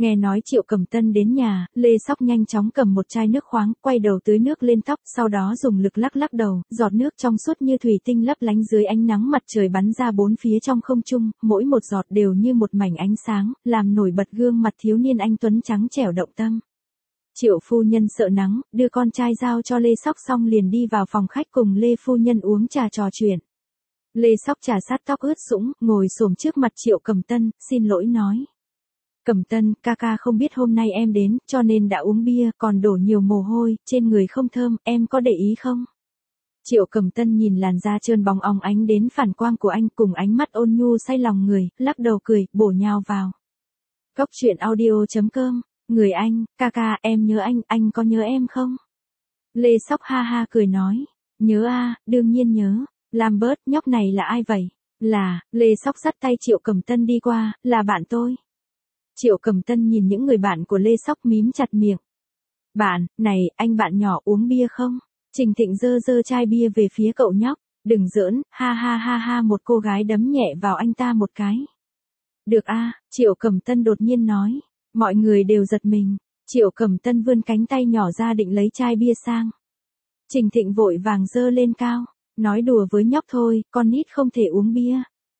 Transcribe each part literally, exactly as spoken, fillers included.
Nghe nói Triệu Cẩm Tân đến nhà, Lê Sóc nhanh chóng cầm một chai nước khoáng, quay đầu tưới nước lên tóc, sau đó dùng lực lắc lắc đầu, giọt nước trong suốt như thủy tinh lấp lánh dưới ánh nắng mặt trời bắn ra bốn phía trong không trung, mỗi một giọt đều như một mảnh ánh sáng, làm nổi bật gương mặt thiếu niên anh tuấn trắng trẻo động tâm. Triệu phu nhân sợ nắng, đưa con trai giao cho Lê Sóc xong liền đi vào phòng khách cùng Lê phu nhân uống trà trò chuyện. Lê Sóc trà sát tóc ướt sũng, ngồi xổm trước mặt Triệu Cẩm Tân, xin lỗi nói. Cẩm Tân, ca ca không biết hôm nay em đến, cho nên đã uống bia, còn đổ nhiều mồ hôi, trên người không thơm, em có để ý không? Triệu Cẩm Tân nhìn làn da trơn bóng óng ánh đến phản quang của anh cùng ánh mắt ôn nhu say lòng người, lắc đầu cười, bổ nhào vào. Cốc truyện audio chấm com, người anh, ca ca, em nhớ anh, anh có nhớ em không? Lê Sóc ha ha cười nói, nhớ a, đương nhiên nhớ. Lambert, nhóc này là ai vậy? Là, Lê Sóc dắt tay Triệu Cẩm Tân đi qua, là bạn tôi. Triệu Cẩm Tân nhìn những người bạn của Lê Sóc mím chặt miệng. Bạn, này, anh bạn nhỏ uống bia không? Trình Thịnh giơ giơ chai bia về phía cậu nhóc. Đừng giỡn, ha ha ha ha, một cô gái đấm nhẹ vào anh ta một cái. Được a, Triệu Cẩm Tân đột nhiên nói. Mọi người đều giật mình. Triệu Cẩm Tân vươn cánh tay nhỏ ra định lấy chai bia sang. Trình Thịnh vội vàng giơ lên cao. Nói đùa với nhóc thôi, con nít không thể uống bia.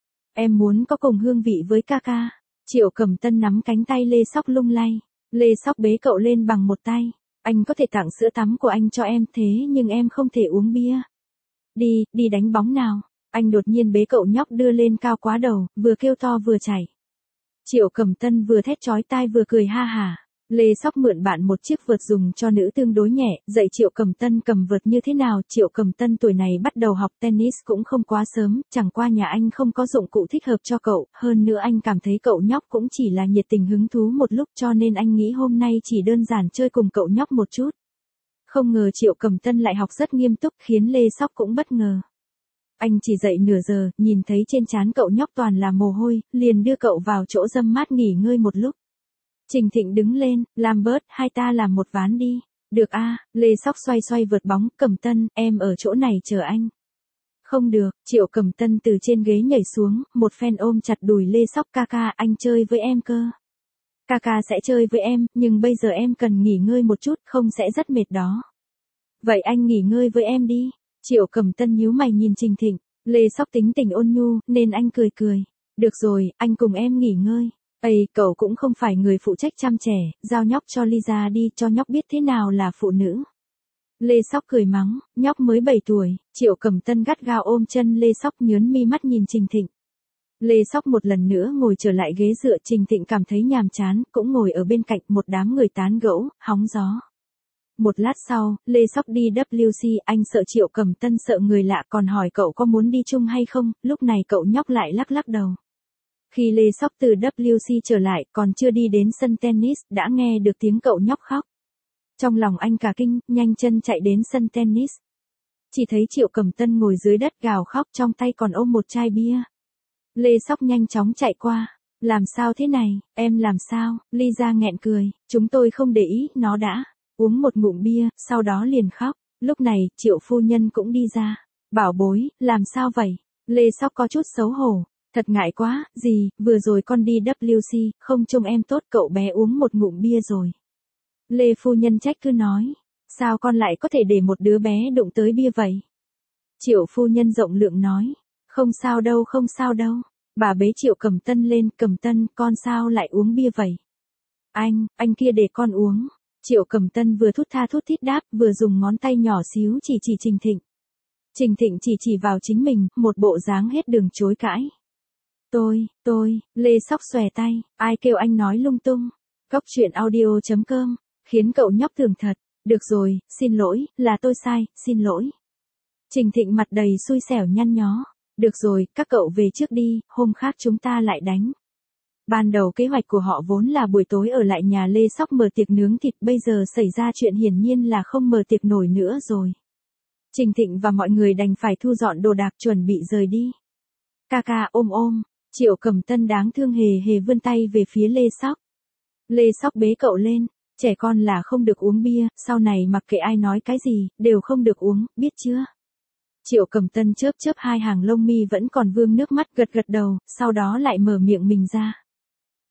Em muốn có cùng hương vị với ca ca. Triệu Cẩm Tân nắm cánh tay Lê Sóc lung lay. Lê Sóc bế cậu lên bằng một tay. Anh có thể tặng sữa tắm của anh cho em thế nhưng em không thể uống bia. Đi, đi đánh bóng nào. Anh đột nhiên bế cậu nhóc đưa lên cao quá đầu, vừa kêu to vừa chảy. Triệu Cẩm Tân vừa thét chói tai vừa cười ha hả. Lê Sóc mượn bạn một chiếc vợt dùng cho nữ tương đối nhẹ, dạy Triệu Cẩm Tân cầm vợt như thế nào. Triệu Cẩm Tân tuổi này bắt đầu học tennis cũng không quá sớm, chẳng qua nhà anh không có dụng cụ thích hợp cho cậu, hơn nữa anh cảm thấy cậu nhóc cũng chỉ là nhiệt tình hứng thú một lúc cho nên anh nghĩ hôm nay chỉ đơn giản chơi cùng cậu nhóc một chút. Không ngờ Triệu Cẩm Tân lại học rất nghiêm túc khiến Lê Sóc cũng bất ngờ. Anh chỉ dạy nửa giờ, nhìn thấy trên trán cậu nhóc toàn là mồ hôi, liền đưa cậu vào chỗ râm mát nghỉ ngơi một lúc. Trình Thịnh đứng lên, Lambert, hai ta làm một ván đi. Được a, Lê Sóc xoay xoay vượt bóng, Cẩm Tân, em ở chỗ này chờ anh. Không được, Triệu Cẩm Tân từ trên ghế nhảy xuống, một phen ôm chặt đùi Lê Sóc, ca ca, anh chơi với em cơ. Ca ca sẽ chơi với em, nhưng bây giờ em cần nghỉ ngơi một chút, không sẽ rất mệt đó. Vậy anh nghỉ ngơi với em đi. Triệu Cẩm Tân nhíu mày nhìn Trình Thịnh, Lê Sóc tính tình ôn nhu, nên anh cười cười. Được rồi, anh cùng em nghỉ ngơi. Ây, cậu cũng không phải người phụ trách chăm trẻ, giao nhóc cho Lisa đi, cho nhóc biết thế nào là phụ nữ. Lê Sóc cười mắng, nhóc mới bảy tuổi, Triệu Cẩm Tân gắt gao ôm chân Lê Sóc nhớn mi mắt nhìn Trình Thịnh. Lê Sóc một lần nữa ngồi trở lại ghế dựa, Trình Thịnh cảm thấy nhàm chán, cũng ngồi ở bên cạnh một đám người tán gẫu, hóng gió. Một lát sau, Lê Sóc đi W C, anh sợ Triệu Cẩm Tân sợ người lạ còn hỏi cậu có muốn đi chung hay không, lúc này cậu nhóc lại lắc lắc đầu. Khi Lê Sóc từ W C trở lại, còn chưa đi đến sân tennis, đã nghe được tiếng cậu nhóc khóc. Trong lòng anh cả kinh, nhanh chân chạy đến sân tennis. Chỉ thấy Triệu Cẩm Tân ngồi dưới đất gào khóc, trong tay còn ôm một chai bia. Lê Sóc nhanh chóng chạy qua. Làm sao thế này, em làm sao? Lisa nghẹn cười, chúng tôi không để ý, nó đã uống một ngụm bia, sau đó liền khóc. Lúc này, Triệu phu nhân cũng đi ra. Bảo bối, làm sao vậy? Lê Sóc có chút xấu hổ. Thật ngại quá, gì, vừa rồi con đi W C, không trông em tốt, cậu bé uống một ngụm bia rồi. Lê phu nhân trách cứ nói, sao con lại có thể để một đứa bé đụng tới bia vậy? Triệu phu nhân rộng lượng nói, không sao đâu không sao đâu. Bà bế Triệu Cẩm Tân lên, Cẩm Tân, con sao lại uống bia vậy? Anh, anh kia để con uống. Triệu Cẩm Tân vừa thút tha thút thít đáp, vừa dùng ngón tay nhỏ xíu chỉ chỉ Trình Thịnh. Trình Thịnh chỉ chỉ vào chính mình, một bộ dáng hết đường chối cãi. Tôi, tôi, Lê Sóc xòe tay, ai kêu anh nói lung tung. Cốc truyện audio chấm com, khiến cậu nhóc thường thật. Được rồi, xin lỗi, là tôi sai, xin lỗi. Trình Thịnh mặt đầy xui xẻo nhăn nhó. Được rồi, các cậu về trước đi, hôm khác chúng ta lại đánh. Ban đầu kế hoạch của họ vốn là buổi tối ở lại nhà Lê Sóc mở tiệc nướng thịt, bây giờ xảy ra chuyện hiển nhiên là không mở tiệc nổi nữa rồi. Trình Thịnh và mọi người đành phải thu dọn đồ đạc chuẩn bị rời đi. Ca ca ôm ôm, Triệu Cẩm Tân đáng thương hề hề vươn tay về phía Lê Sóc. Lê Sóc bế cậu lên, trẻ con là không được uống bia, sau này mặc kệ ai nói cái gì, đều không được uống, biết chưa? Triệu Cẩm Tân chớp chớp hai hàng lông mi vẫn còn vương nước mắt, gật gật đầu, sau đó lại mở miệng mình ra.